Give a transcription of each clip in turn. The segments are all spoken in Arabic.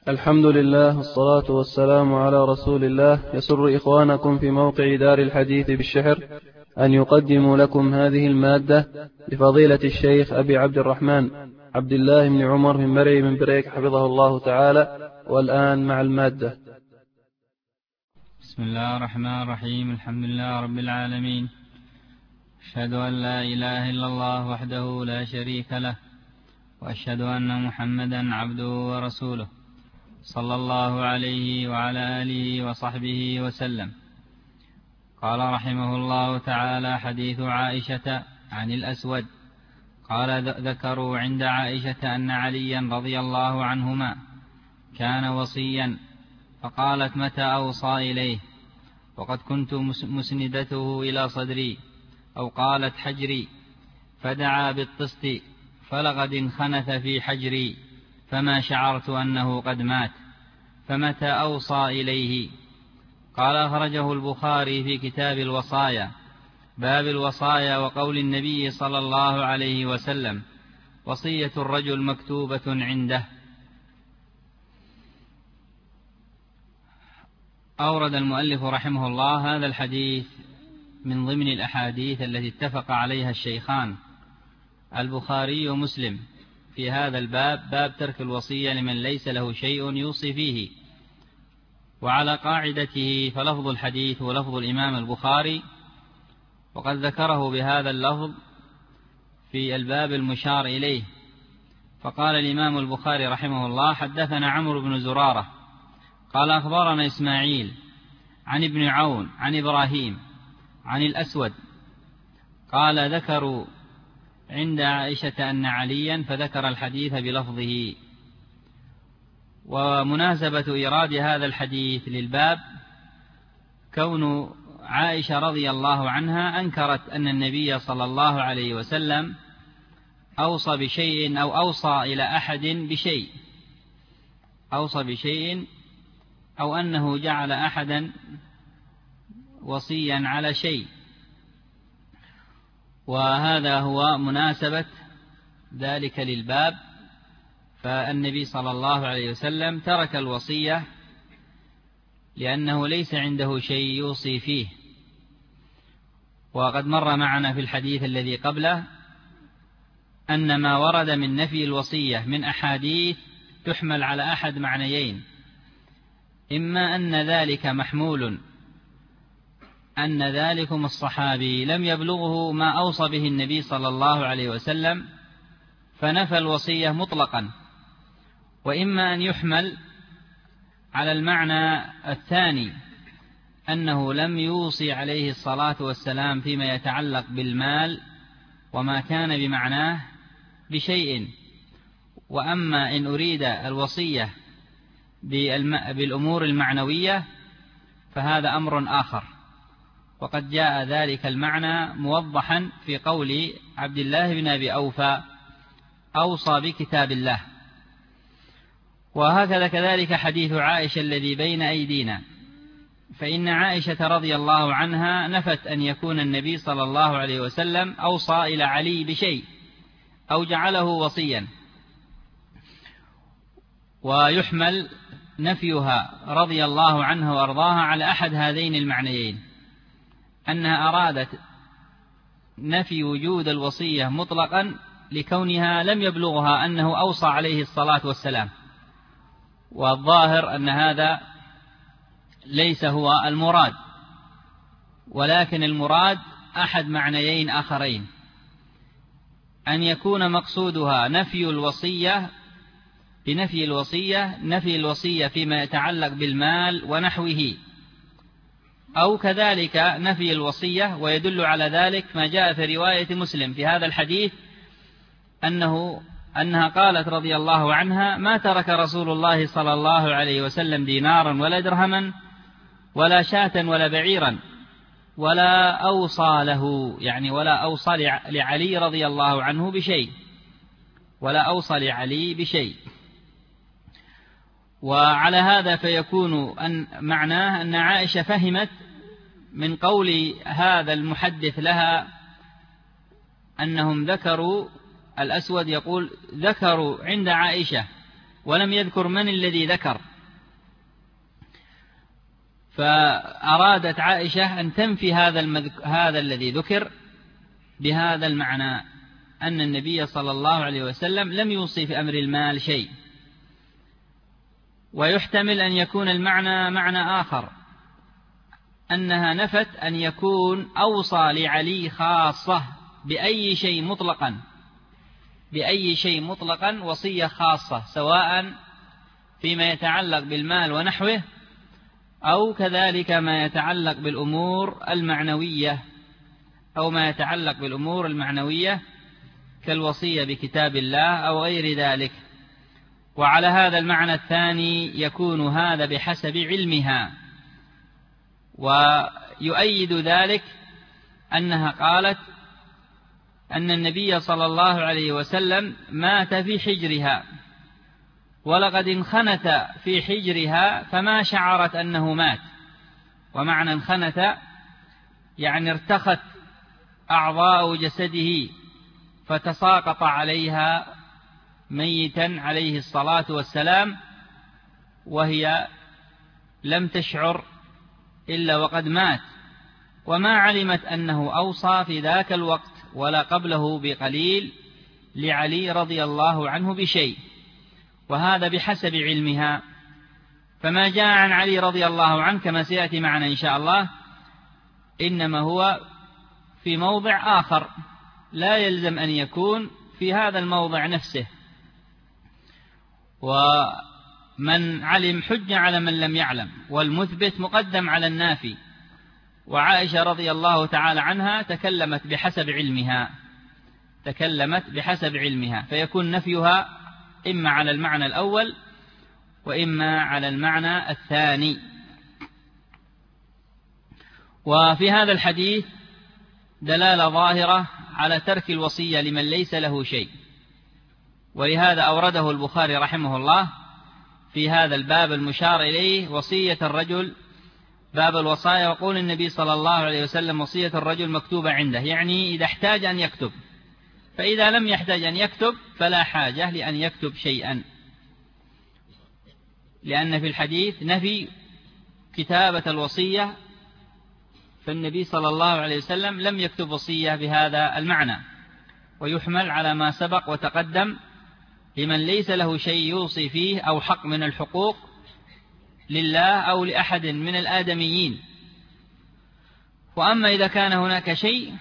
الحمد لله والصلاة والسلام على رسول الله. يسر إخوانكم في موقع دار الحديث بالشحر أن يقدموا لكم هذه المادة لفضيلة الشيخ أبي عبد الرحمن عبد الله بن عمر بن مري بن بريك حفظه الله تعالى. والآن مع المادة. بسم الله الرحمن الرحيم. الحمد لله رب العالمين، أشهد أن لا إله إلا الله وحده لا شريك له، وأشهد أن محمدا عبده ورسوله، صلى الله عليه وعلى آله وصحبه وسلم. قال رحمه الله تعالى: حديث عائشة عن الأسود قال: ذكروا عند عائشة أن عليا رضي الله عنهما كان وصيا، فقالت: متى أوصى إليه؟ وقد كنت مسندته إلى صدري، أو قالت حجري، فدعا بالطست فلقد انخنث في حجري، فما شعرت أنه قد مات، فمتى أوصى إليه؟ قال: أخرجه البخاري في كتاب الوصايا، باب الوصايا، وقول النبي صلى الله عليه وسلم: وصية الرجل مكتوبة عنده. أورد المؤلف رحمه الله هذا الحديث من ضمن الأحاديث التي اتفق عليها الشيخان البخاري ومسلم في هذا الباب، باب ترك الوصية لمن ليس له شيء يوصي فيه. وعلى قاعدته فلفظ الحديث هو لفظ الإمام البخاري، وقد ذكره بهذا اللفظ في الباب المشار إليه. فقال الإمام البخاري رحمه الله: حدثنا عمرو بن زرارة قال: أخبرنا إسماعيل عن ابن عون عن إبراهيم عن الأسود قال: ذكروا عند عائشة أن عليا، فذكر الحديث بلفظه. ومناسبة إيراد هذا الحديث للباب كون عائشة رضي الله عنها أنكرت أن النبي صلى الله عليه وسلم أوصى بشيء أو أوصى إلى أحد بشيء، أوصى بشيء أو أنه جعل أحدا وصيا على شيء. وهذا هو مناسبة ذلك للباب، فالنبي صلى الله عليه وسلم ترك الوصية لأنه ليس عنده شيء يوصي فيه. وقد مر معنا في الحديث الذي قبله أن ما ورد من نفي الوصية من أحاديث تحمل على أحد معنيين: إما أن ذلك محمول أن ذلكم الصحابي لم يبلغه ما أوصى به النبي صلى الله عليه وسلم فنفى الوصية مطلقا، وإما أن يحمل على المعنى الثاني أنه لم يوصي عليه الصلاة والسلام فيما يتعلق بالمال وما كان بمعناه بشيء. وأما إن أريد الوصية بالأمور المعنوية فهذا أمر آخر، وقد جاء ذلك المعنى موضحا في قول عبد الله بن أبي أوفى: أوصى بكتاب الله. وهكذا كذلك حديث عائشة الذي بين أيدينا، فإن عائشة رضي الله عنها نفت أن يكون النبي صلى الله عليه وسلم أوصى إلى علي بشيء أو جعله وصيا. ويحمل نفيها رضي الله عنه وأرضاها على أحد هذين المعنيين: أنها أرادت نفي وجود الوصية مطلقا لكونها لم يبلغها أنه أوصى عليه الصلاة والسلام. والظاهر أن هذا ليس هو المراد، ولكن المراد أحد معنيين آخرين: أن يكون مقصودها نفي الوصية بنفي الوصية، نفي الوصية فيما يتعلق بالمال ونحوه، أو كذلك نفي الوصية. ويدل على ذلك ما جاء في رواية مسلم في هذا الحديث أنها قالت رضي الله عنها: ما ترك رسول الله صلى الله عليه وسلم دينارا ولا درهما ولا شاة ولا بعيرا ولا أوصى له، يعني ولا أوصى لعلي رضي الله عنه بشيء، ولا أوصى لعلي بشيء. وعلى هذا فيكون أن معناه أن عائشة فهمت من قول هذا المحدث لها أنهم ذكروا، الأسود يقول: ذكروا عند عائشة ولم يذكر من الذي ذكر، فأرادت عائشة أن تنفي هذا الذي ذكر بهذا المعنى، أن النبي صلى الله عليه وسلم لم يوصي في أمر المال شيء. ويحتمل أن يكون المعنى معنى آخر، أنها نفت أن يكون أوصى لعلي خاصة بأي شيء مطلقا وصية خاصة، سواء فيما يتعلق بالمال ونحوه أو كذلك ما يتعلق بالأمور المعنوية كالوصية بكتاب الله أو غير ذلك. وعلى هذا المعنى الثاني يكون هذا بحسب علمها. ويؤيد ذلك أنها قالت أن النبي صلى الله عليه وسلم مات في حجرها، ولقد انخنت في حجرها فما شعرت أنه مات. ومعنى انخنت يعني ارتخت أعضاء جسده فتساقط عليها ميتا عليه الصلاة والسلام، وهي لم تشعر إلا وقد مات، وما علمت أنه أوصى في ذاك الوقت ولا قبله بقليل لعلي رضي الله عنه بشيء، وهذا بحسب علمها. فما جاء عن علي رضي الله عنه كما سيأتي معنا إن شاء الله إنما هو في موضع آخر، لا يلزم أن يكون في هذا الموضع نفسه. ومن علم حج على من لم يعلم، والمثبت مقدم على النافي. وعائشة رضي الله تعالى عنها تكلمت بحسب علمها، فيكون نفيها إما على المعنى الأول وإما على المعنى الثاني. وفي هذا الحديث دلالة ظاهرة على ترك الوصية لمن ليس له شيء، ولهذا أورده البخاري رحمه الله في هذا الباب المشار إليه وصية الرجل، باب الوصايا. وقول النبي صلى الله عليه وسلم وصية الرجل مكتوبة عنده، يعني إذا احتاج أن يكتب، فإذا لم يحتاج أن يكتب فلا حاجة لأن يكتب شيئا، لأن في الحديث نفي كتابة الوصية، فالنبي صلى الله عليه وسلم لم يكتب وصية بهذا المعنى. ويحمل على ما سبق وتقدم لمن ليس له شيء يوصي فيه أو حق من الحقوق لله أو لأحد من الآدميين. وأما إذا كان هناك شيء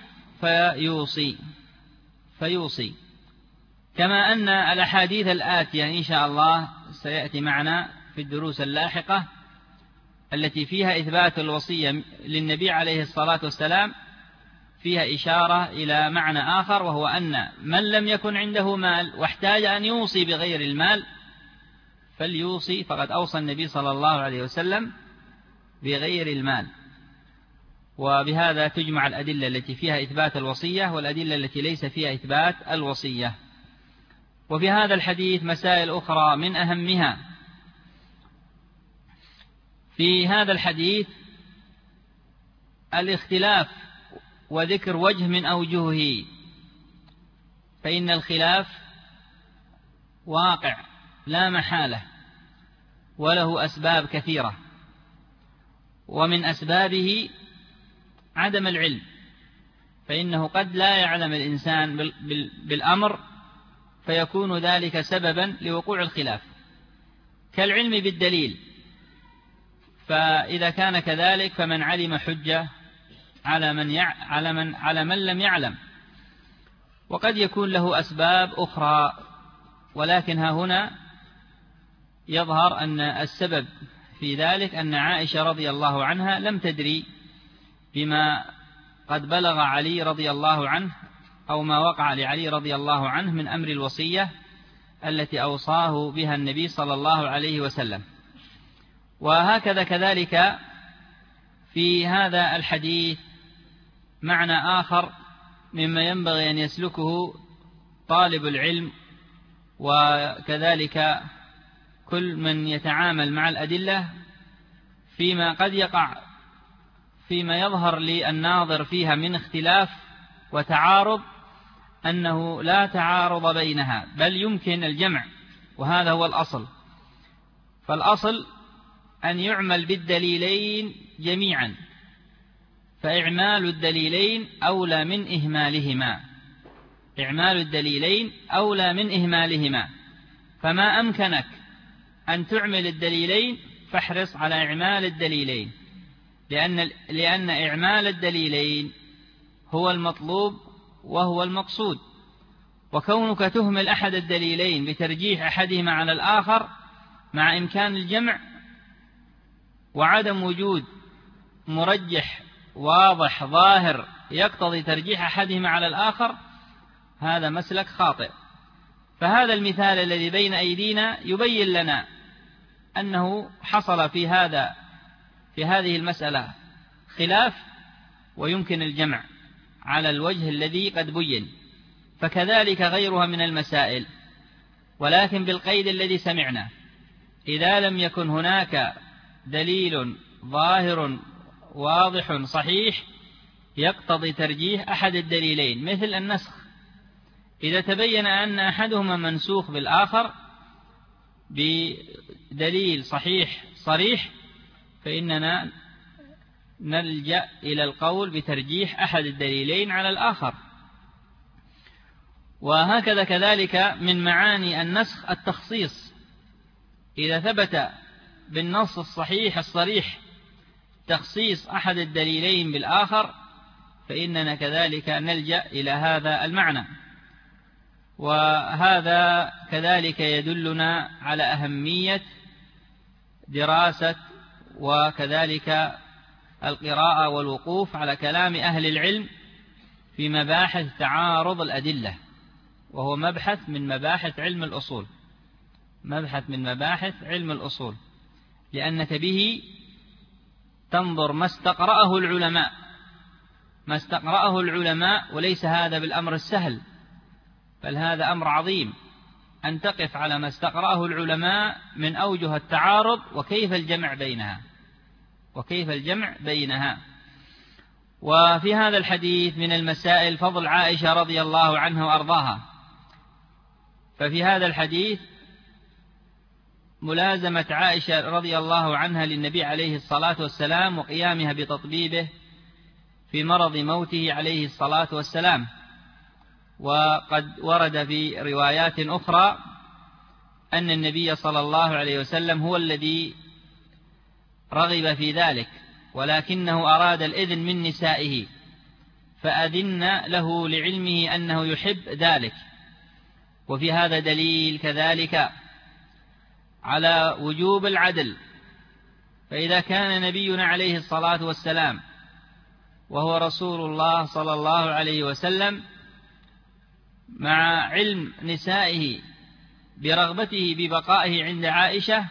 فيوصي كما أن الأحاديث الآتية إن شاء الله سيأتي معنا في الدروس اللاحقة التي فيها إثبات الوصية للنبي عليه الصلاة والسلام فيها إشارة إلى معنى آخر، وهو أن من لم يكن عنده مال واحتاج أن يوصي بغير المال فليوصي، فقد أوصى النبي صلى الله عليه وسلم بغير المال. وبهذا تجمع الأدلة التي فيها إثبات الوصية والأدلة التي ليس فيها إثبات الوصية. وفي هذا الحديث مسائل أخرى من أهمها. في هذا الحديث الاختلاف وذكر وجه من أوجهه، فإن الخلاف واقع لا محالة وله أسباب كثيرة، ومن أسبابه عدم العلم، فإنه قد لا يعلم الإنسان بالأمر فيكون ذلك سببا لوقوع الخلاف، كالعلم بالدليل. فإذا كان كذلك فمن علم حجة على من لم يعلم. وقد يكون له أسباب أخرى، ولكن ها هنا يظهر أن السبب في ذلك أن عائشة رضي الله عنها لم تدري بما قد بلغ علي رضي الله عنه أو ما وقع لعلي رضي الله عنه من أمر الوصية التي أوصاه بها النبي صلى الله عليه وسلم. وهكذا كذلك في هذا الحديث معنى آخر مما ينبغي أن يسلكه طالب العلم، وكذلك كل من يتعامل مع الأدلة، فيما قد يقع فيما يظهر للناظر فيها من اختلاف وتعارض، أنه لا تعارض بينها، بل يمكن الجمع وهذا هو الأصل. فالأصل أن يعمل بالدليلين جميعا، فإعمال الدليلين أولى من إهمالهما، إعمال الدليلين أولى من إهمالهما. فما أمكنك أن تعمل الدليلين فاحرص على إعمال الدليلين، لأن إعمال الدليلين هو المطلوب وهو المقصود. وكونك تهمل أحد الدليلين بترجيح أحدهما على الآخر مع إمكان الجمع وعدم وجود مرجح واضح ظاهر يقتضي ترجيح أحدهما على الآخر، هذا مسلك خاطئ. فهذا المثال الذي بين أيدينا يبين لنا أنه حصل في هذه المسألة خلاف ويمكن الجمع على الوجه الذي قد بين، فكذلك غيرها من المسائل، ولكن بالقيد الذي سمعنا: إذا لم يكن هناك دليل ظاهر واضح صحيح يقتضي ترجيح أحد الدليلين، مثل النسخ، إذا تبين أن أحدهما منسوخ بالآخر بدليل صحيح صريح فإننا نلجأ إلى القول بترجيح أحد الدليلين على الآخر. وهكذا كذلك من معاني النسخ التخصيص، إذا ثبت بالنص الصحيح الصريح تخصيص أحد الدليلين بالآخر فإننا كذلك نلجأ إلى هذا المعنى. وهذا كذلك يدلنا على أهمية دراسة وكذلك القراءة والوقوف على كلام أهل العلم في مباحث تعارض الأدلة، وهو مبحث من مباحث علم الأصول، مبحث من مباحث علم الأصول، لأنك به تنظر ما استقرأه العلماء، وليس هذا بالأمر السهل، بل هذا أمر عظيم أن تقف على ما استقرأه العلماء من أوجه التعارض وكيف الجمع بينها. وفي هذا الحديث من المسائل فضل عائشة رضي الله عنها وأرضاها. ففي هذا الحديث ملازمة عائشة رضي الله عنها للنبي عليه الصلاة والسلام وقيامها بتطبيبه في مرض موته عليه الصلاة والسلام. وقد ورد في روايات أخرى أن النبي صلى الله عليه وسلم هو الذي رغب في ذلك، ولكنه أراد الإذن من نسائه فأذن له لعلمه أنه يحب ذلك. وفي هذا دليل كذلك على وجوب العدل، فإذا كان نبينا عليه الصلاة والسلام وهو رسول الله صلى الله عليه وسلم مع علم نسائه برغبته ببقائه عند عائشة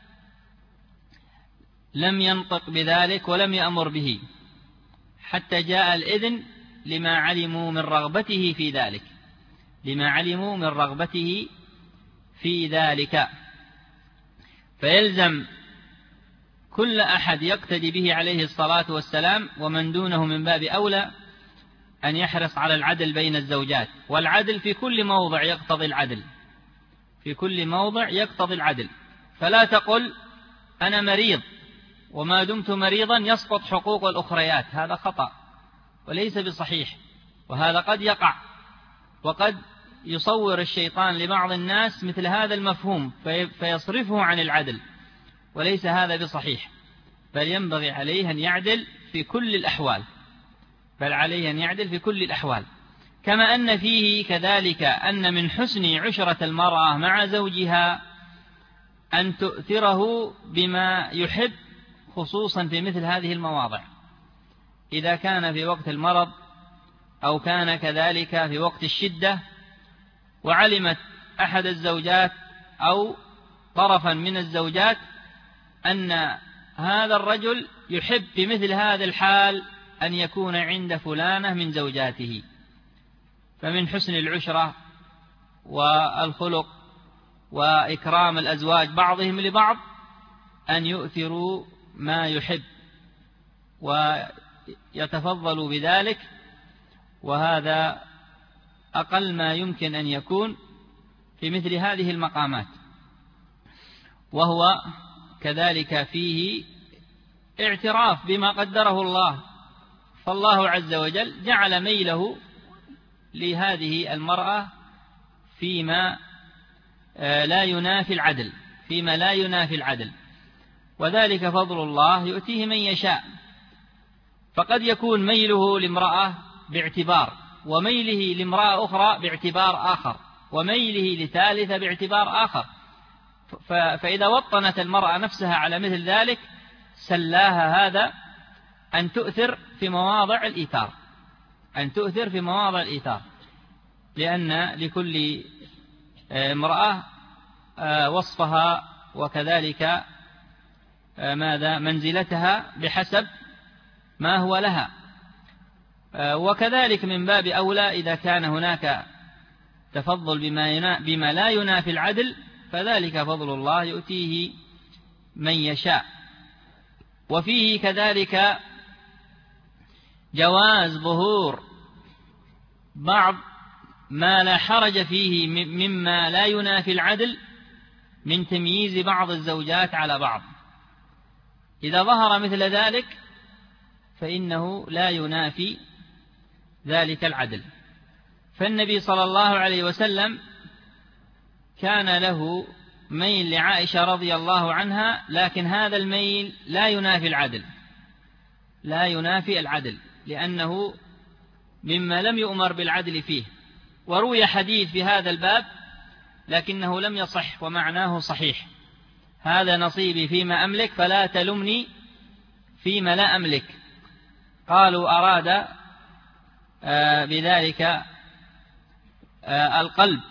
لم ينطق بذلك ولم يأمر به حتى جاء الإذن لما علموا من رغبته في ذلك. فيلزم كل أحد يقتدي به عليه الصلاة والسلام ومن دونه من باب أولى أن يحرص على العدل بين الزوجات، والعدل في كل موضع يقتضي العدل، فلا تقل أنا مريض وما دمت مريضا يسقط حقوق الأخريات، هذا خطأ وليس بصحيح، وهذا قد يقع، وقد يصور الشيطان لبعض الناس مثل هذا المفهوم فيصرفه عن العدل، وليس هذا بصحيح، بل ينبغي عليه أن يعدل في كل الأحوال. كما أن فيه كذلك أن من حسن عشرة المرأة مع زوجها أن تؤثره بما يحب، خصوصا في مثل هذه المواضع، إذا كان في وقت المرض أو كان كذلك في وقت الشدة وعلمت أحد الزوجات أو طرفا من الزوجات أن هذا الرجل يحب في مثل هذا الحال أن يكون عند فلانة من زوجاته، فمن حسن العشرة والخلق وإكرام الأزواج بعضهم لبعض أن يؤثروا ما يحب ويتفضلوا بذلك، وهذا أقل ما يمكن أن يكون في مثل هذه المقامات. وهو كذلك فيه اعتراف بما قدره الله، فالله عز وجل جعل ميله لهذه المرأة فيما لا ينافي العدل، وذلك فضل الله يؤتيه من يشاء. فقد يكون ميله لامرأة باعتبار، وميله لامرأة أخرى باعتبار آخر، وميله لثالثة باعتبار آخر. فإذا وطنت المرأة نفسها على مثل ذلك سلاها هذا أن تؤثر في مواضع الإيثار، لأن لكل امرأة وصفها وكذلك منزلتها بحسب ما هو لها. وكذلك من باب أولى إذا كان هناك تفضل بما لا ينافي العدل، فذلك فضل الله يؤتيه من يشاء. وفيه كذلك جواز ظهور بعض ما لا حرج فيه مما لا ينافي العدل من تمييز بعض الزوجات على بعض. إذا ظهر مثل ذلك فإنه لا ينافي ذلك العدل. فالنبي صلى الله عليه وسلم كان له ميل لعائشة رضي الله عنها، لكن هذا الميل لا ينافي العدل لأنه مما لم يؤمر بالعدل فيه. وروي حديث في هذا الباب لكنه لم يصح ومعناه صحيح: هذا نصيبي فيما أملك فلا تلمني فيما لا أملك. قالوا أراد بذلك القلب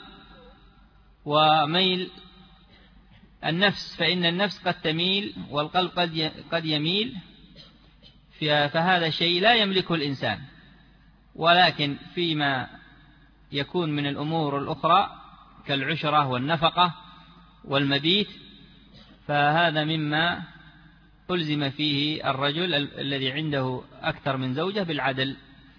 وميل النفس، فإن النفس قد تميل والقلب قد يميل، فهذا شيء لا يملكه الإنسان. ولكن فيما يكون من الأمور الأخرى كالعشرة والنفقة والمبيت فهذا مما ألزم فيه الرجل الذي عنده أكثر من زوجة بالعدل.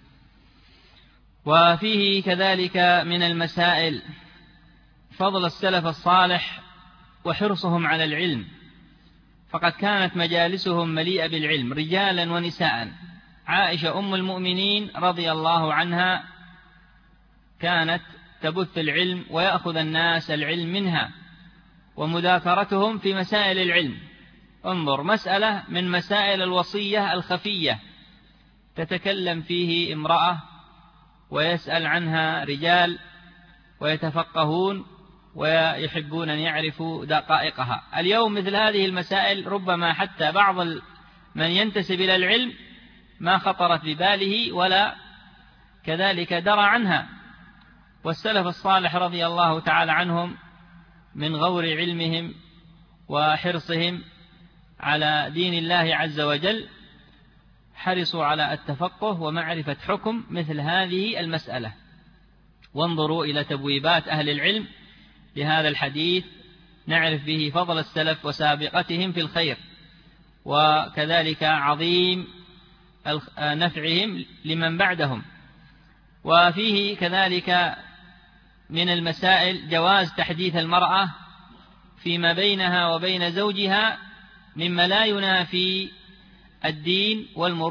وفيه كذلك من المسائل فضل السلف الصالح وحرصهم على العلم، فقد كانت مجالسهم مليئة بالعلم رجالا ونساء. عائشة أم المؤمنين رضي الله عنها كانت تبث العلم ويأخذ الناس العلم منها، ومذاكرتهم في مسائل العلم. انظر، مسألة من مسائل الوصية الخفية تتكلم فيه امرأة ويسأل عنها رجال ويتفقهون ويحبون أن يعرفوا دقائقها. اليوم مثل هذه المسائل ربما حتى بعض من ينتسب إلى العلم ما خطرت بباله ولا كذلك درى عنها. والسلف الصالح رضي الله تعالى عنهم من غور علمهم وحرصهم على دين الله عز وجل حرصوا على التفقه ومعرفة حكم مثل هذه المسألة. وانظروا إلى تبويبات أهل العلم لهذا الحديث نعرف به فضل السلف وسابقتهم في الخير، وكذلك عظيم نفعهم لمن بعدهم. وفيه كذلك من المسائل جواز تحديث المرأة فيما بينها وبين زوجها مما لا ينافي الدين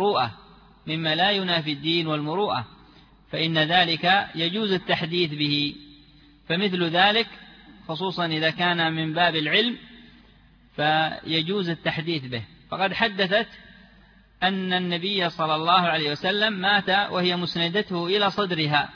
والمروءة، فإن ذلك يجوز التحديث به. فمثل ذلك خصوصا إذا كان من باب العلم فيجوز التحديث به. فقد حدثت أن النبي صلى الله عليه وسلم مات وهي مسندته إلى صدرها.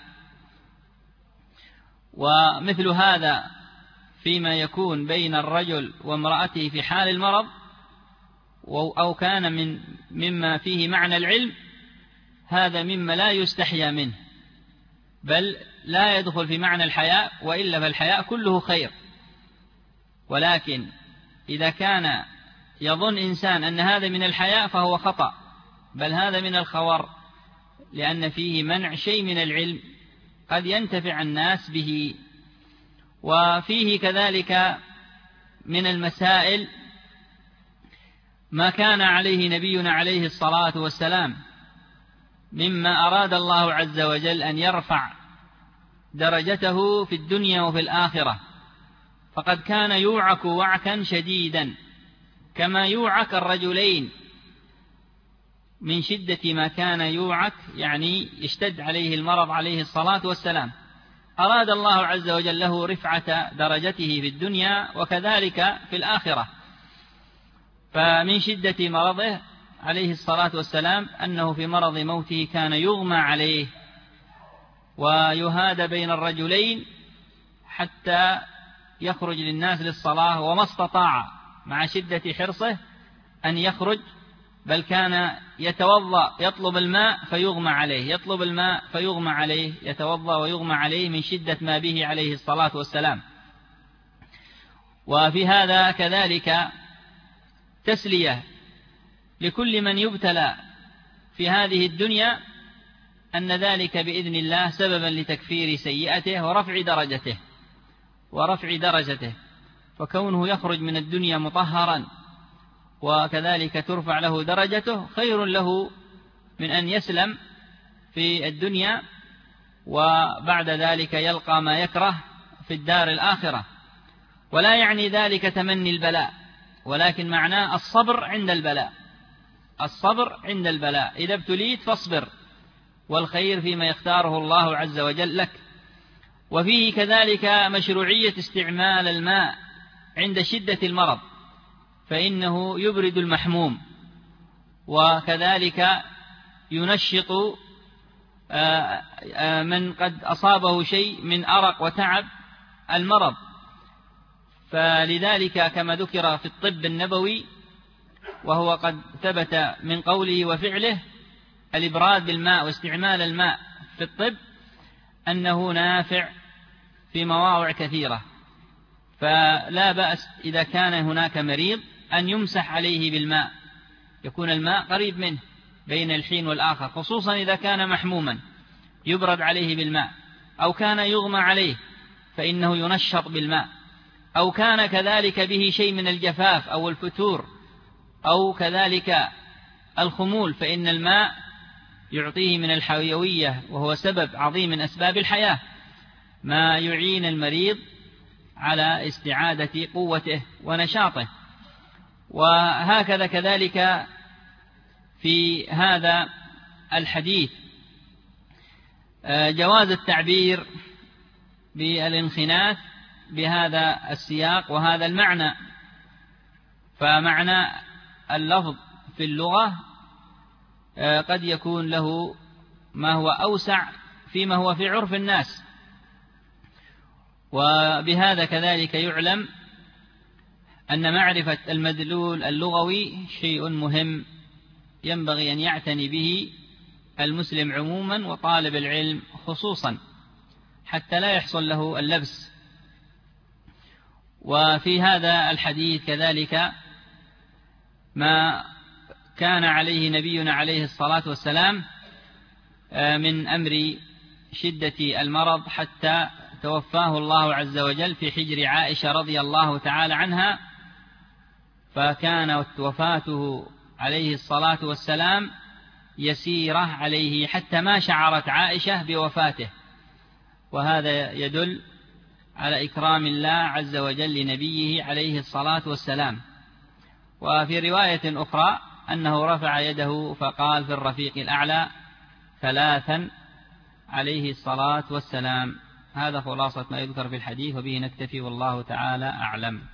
ومثل هذا فيما يكون بين الرجل وامرأته في حال المرض أو كان مما فيه معنى العلم، هذا مما لا يستحيا منه، بل لا يدخل في معنى الحياء، وإلا فالحياء كله خير. ولكن إذا كان يظن إنسان أن هذا من الحياء فهو خطأ، بل هذا من الخور، لأن فيه منع شيء من العلم قد ينتفع الناس به. وفيه كذلك من المسائل ما كان عليه نبينا عليه الصلاة والسلام مما أراد الله عز وجل أن يرفع درجته في الدنيا وفي الآخرة، فقد كان يوعك وعكا شديدا كما يوعك الرجلين من شدة ما كان يوعك، يعني يشتد عليه المرض عليه الصلاة والسلام. أراد الله عز وجل له رفعة درجته في الدنيا وكذلك في الآخرة. فمن شدة مرضه عليه الصلاة والسلام أنه في مرض موته كان يغمى عليه ويهاد بين الرجلين حتى يخرج للناس للصلاة، وما استطاع مع شدة حرصه أن يخرج، بل كان يتوضأ يطلب الماء فيغمى عليه، يطلب الماء فيغمى عليه، يتوضأ ويغمى عليه من شدة ما به عليه الصلاة والسلام. وفي هذا كذلك تسلية لكل من يبتلى في هذه الدنيا، أن ذلك بإذن الله سببا لتكفير سيئته ورفع درجته، فكونه يخرج من الدنيا مطهرا وكذلك ترفع له درجته خير له من أن يسلم في الدنيا وبعد ذلك يلقى ما يكره في الدار الآخرة. ولا يعني ذلك تمني البلاء، ولكن معناه الصبر عند البلاء. الصبر عند البلاء، إذا ابتليت فاصبر، والخير فيما يختاره الله عز وجل لك. وفيه كذلك مشروعية استعمال الماء عند شدة المرض، فإنه يبرد المحموم، وكذلك ينشط من قد أصابه شيء من أرق وتعب المرض. فلذلك كما ذكر في الطب النبوي، وهو قد ثبت من قوله وفعله، الإبراد بالماء واستعمال الماء في الطب أنه نافع في مواضع كثيرة. فلا بأس إذا كان هناك مريض أن يمسح عليه بالماء، يكون الماء قريب منه بين الحين والآخر، خصوصا إذا كان محموما يبرد عليه بالماء، أو كان يغمى عليه فإنه ينشط بالماء، أو كان كذلك به شيء من الجفاف أو الفتور أو كذلك الخمول، فإن الماء يعطيه من الحيوية، وهو سبب عظيم من أسباب الحياة، ما يعين المريض على استعادة قوته ونشاطه. وهكذا كذلك في هذا الحديث جواز التعبير بالانخناث بهذا السياق وهذا المعنى. فمعنى اللفظ في اللغة قد يكون له ما هو أوسع فيما هو في عرف الناس. وبهذا كذلك يعلم أن معرفة المدلول اللغوي شيء مهم ينبغي أن يعتني به المسلم عموما وطالب العلم خصوصا، حتى لا يحصل له اللبس. وفي هذا الحديث كذلك ما كان عليه نبينا عليه الصلاة والسلام من أمر شدة المرض حتى توفاه الله عز وجل في حجر عائشة رضي الله تعالى عنها، فكانت وفاته عليه الصلاة والسلام يسيرة عليه حتى ما شعرت عائشة بوفاته. وهذا يدل على إكرام الله عز وجل لنبيه عليه الصلاة والسلام. وفي رواية أخرى أنه رفع يده فقال في الرفيق الأعلى 3 عليه الصلاة والسلام. هذا خلاصة ما يذكر في الحديث، وبه نكتفي والله تعالى أعلم.